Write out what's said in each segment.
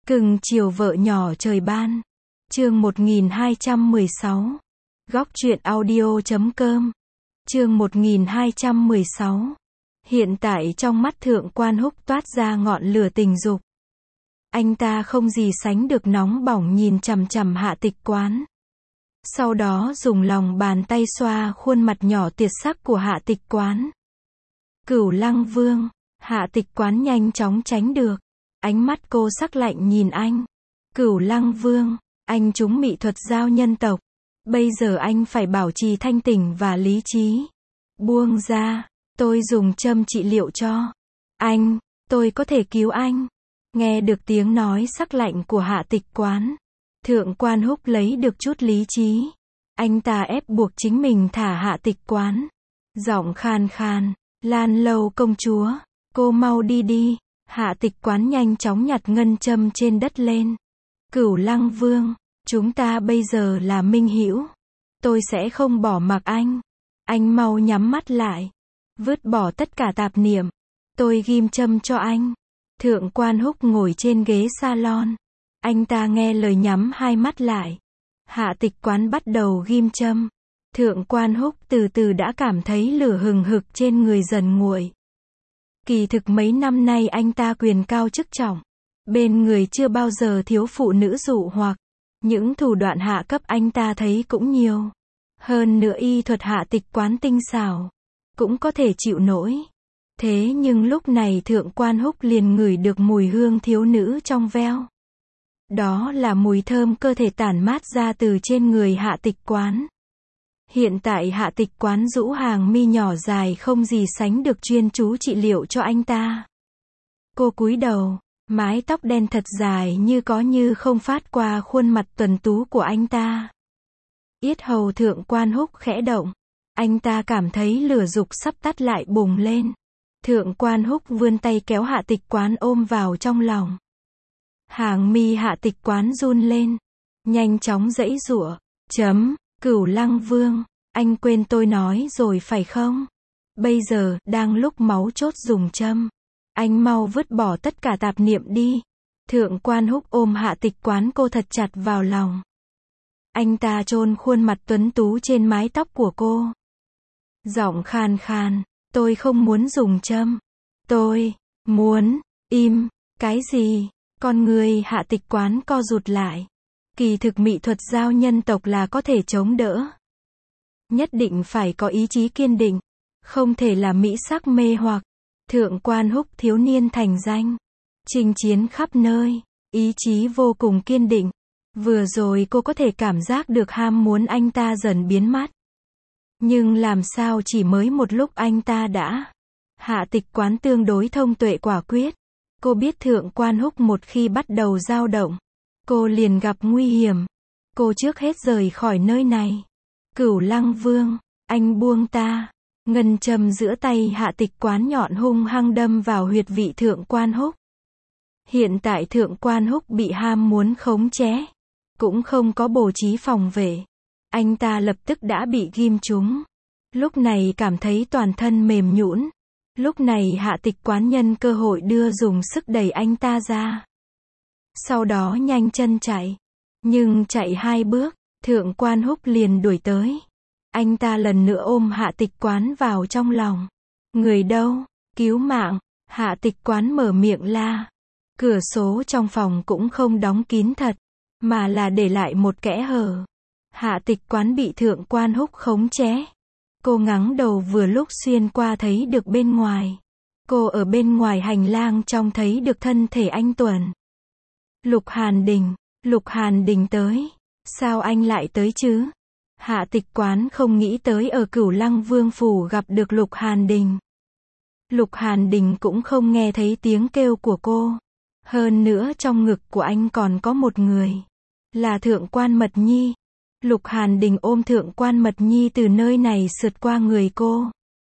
Cưng chiều vợ nhỏ trời ban. Chương 1216. Góc truyện audio.com. Chương 1216. Hiện tại trong mắt Thượng Quan Húc toát ra ngọn lửa tình dục. Anh ta không gì sánh được nóng bỏng nhìn chằm chằm Hạ Tịch Quán. Sau đó dùng lòng bàn tay xoa khuôn mặt nhỏ tiệt sắc của Hạ Tịch Quán. Cửu Lăng Vương. Hạ Tịch Quán nhanh chóng tránh được. Ánh mắt cô sắc lạnh nhìn anh. Cửu Lăng Vương, anh trúng mị thuật giao nhân tộc. Bây giờ anh phải bảo trì thanh tỉnh và lý trí. Buông ra, tôi dùng châm trị liệu cho anh, tôi có thể cứu anh. Nghe được tiếng nói sắc lạnh của Hạ Tịch Quán, Thượng Quan Húc lấy được chút lý trí. Anh ta ép buộc chính mình thả Hạ Tịch Quán. Giọng khan khan, Lan Lâu công chúa, cô mau đi đi. Hạ Tịch Quán nhanh chóng nhặt ngân châm trên đất lên. Cửu Lăng Vương, chúng ta bây giờ là minh hữu. Tôi sẽ không bỏ mặc anh. Anh mau nhắm mắt lại. Vứt bỏ tất cả tạp niệm. Tôi ghim châm cho anh. Thượng Quan Húc ngồi trên ghế salon. Anh ta nghe lời nhắm hai mắt lại. Hạ Tịch Quán bắt đầu ghim châm. Thượng Quan Húc từ từ đã cảm thấy lửa hừng hực trên người dần nguội. Kỳ thực mấy năm nay anh ta quyền cao chức trọng. Bên người chưa bao giờ thiếu phụ nữ dụ hoặc. Những thủ đoạn hạ cấp anh ta thấy cũng nhiều. Hơn nữa y thuật Hạ Tịch Quán tinh xảo. Cũng có thể chịu nổi. Thế nhưng lúc này Thượng Quan Húc liền ngửi được mùi hương thiếu nữ trong veo. Đó là mùi thơm cơ thể tản mát ra từ trên người Hạ Tịch Quán. Hiện tại Hạ Tịch Quán rũ hàng mi nhỏ dài không gì sánh được chuyên chú trị liệu cho anh ta. Cô cúi đầu, mái tóc đen thật dài như có như không phát qua khuôn mặt tuấn tú của anh ta. Yết hầu Thượng Quan Húc khẽ động. Anh ta cảm thấy lửa dục sắp tắt lại bùng lên. Thượng Quan Húc vươn tay kéo Hạ Tịch Quán ôm vào trong lòng. Hàng mi Hạ Tịch Quán run lên. Nhanh chóng giãy giụa. Cửu Lăng Vương, anh quên tôi nói rồi phải không? Bây giờ, đang lúc máu chốt dùng châm. Anh mau vứt bỏ tất cả tạp niệm đi. Thượng Quan Húc ôm Hạ Tịch Quán cô thật chặt vào lòng. Anh ta chôn khuôn mặt tuấn tú trên mái tóc của cô. Giọng khan khan, tôi không muốn dùng châm. Tôi muốn im. Cái gì? Con người Hạ Tịch Quán co rụt lại. Kỳ thực mỹ thuật giao nhân tộc là có thể chống đỡ. Nhất định phải có ý chí kiên định. Không thể là mỹ sắc mê hoặc. Thượng Quan Húc thiếu niên thành danh. Chinh chiến khắp nơi. Ý chí vô cùng kiên định. Vừa rồi cô có thể cảm giác được ham muốn anh ta dần biến mất. Nhưng làm sao chỉ mới một lúc anh ta đã. Hạ Tịch Quán tương đối thông tuệ quả quyết. Cô biết Thượng Quan Húc một khi bắt đầu dao động, cô liền gặp nguy hiểm. Cô trước hết rời khỏi nơi này. Cửu Lăng Vương, anh buông ta. Ngân châm giữa tay Hạ Tịch Quán nhọn hung hăng đâm vào huyệt vị Thượng Quan Húc. Hiện tại Thượng Quan Húc bị ham muốn khống chế. Cũng không có bố trí phòng vệ. Anh ta lập tức đã bị ghim trúng. Lúc này cảm thấy toàn thân mềm nhũn. Lúc này Hạ Tịch Quán nhân cơ hội đưa dùng sức đẩy anh ta ra. Sau đó nhanh chân chạy. Nhưng chạy 2 bước, Thượng Quan Húc liền đuổi tới. Anh ta lần nữa ôm Hạ Tịch Quán vào trong lòng. Người đâu? Cứu mạng! Hạ Tịch Quán mở miệng la. Cửa sổ trong phòng cũng không đóng kín thật, mà là để lại một kẽ hở. Hạ Tịch Quán bị Thượng Quan Húc khống chế. Cô ngẩng đầu vừa lúc xuyên qua thấy được bên ngoài. Cô ở bên ngoài hành lang trông thấy được thân thể anh Tuấn. Lục Hàn Đình tới. Sao anh lại tới chứ? Hạ Tịch Quán không nghĩ tới ở Cửu Lăng Vương phủ gặp được Lục Hàn Đình. Lục Hàn Đình cũng không nghe thấy tiếng kêu của cô. Hơn nữa trong ngực của anh còn có một người. Là Thượng Quan Mật Nhi. Lục Hàn Đình ôm Thượng Quan Mật Nhi từ nơi này sượt qua người cô.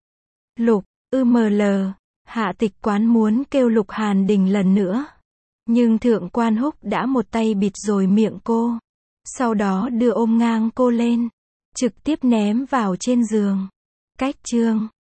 Hạ Tịch Quán muốn kêu Lục Hàn Đình lần nữa. Nhưng Thượng Quan Húc đã một tay bịt rồi miệng cô. Sau đó đưa ôm ngang cô lên. Trực tiếp ném vào trên giường. Cách chương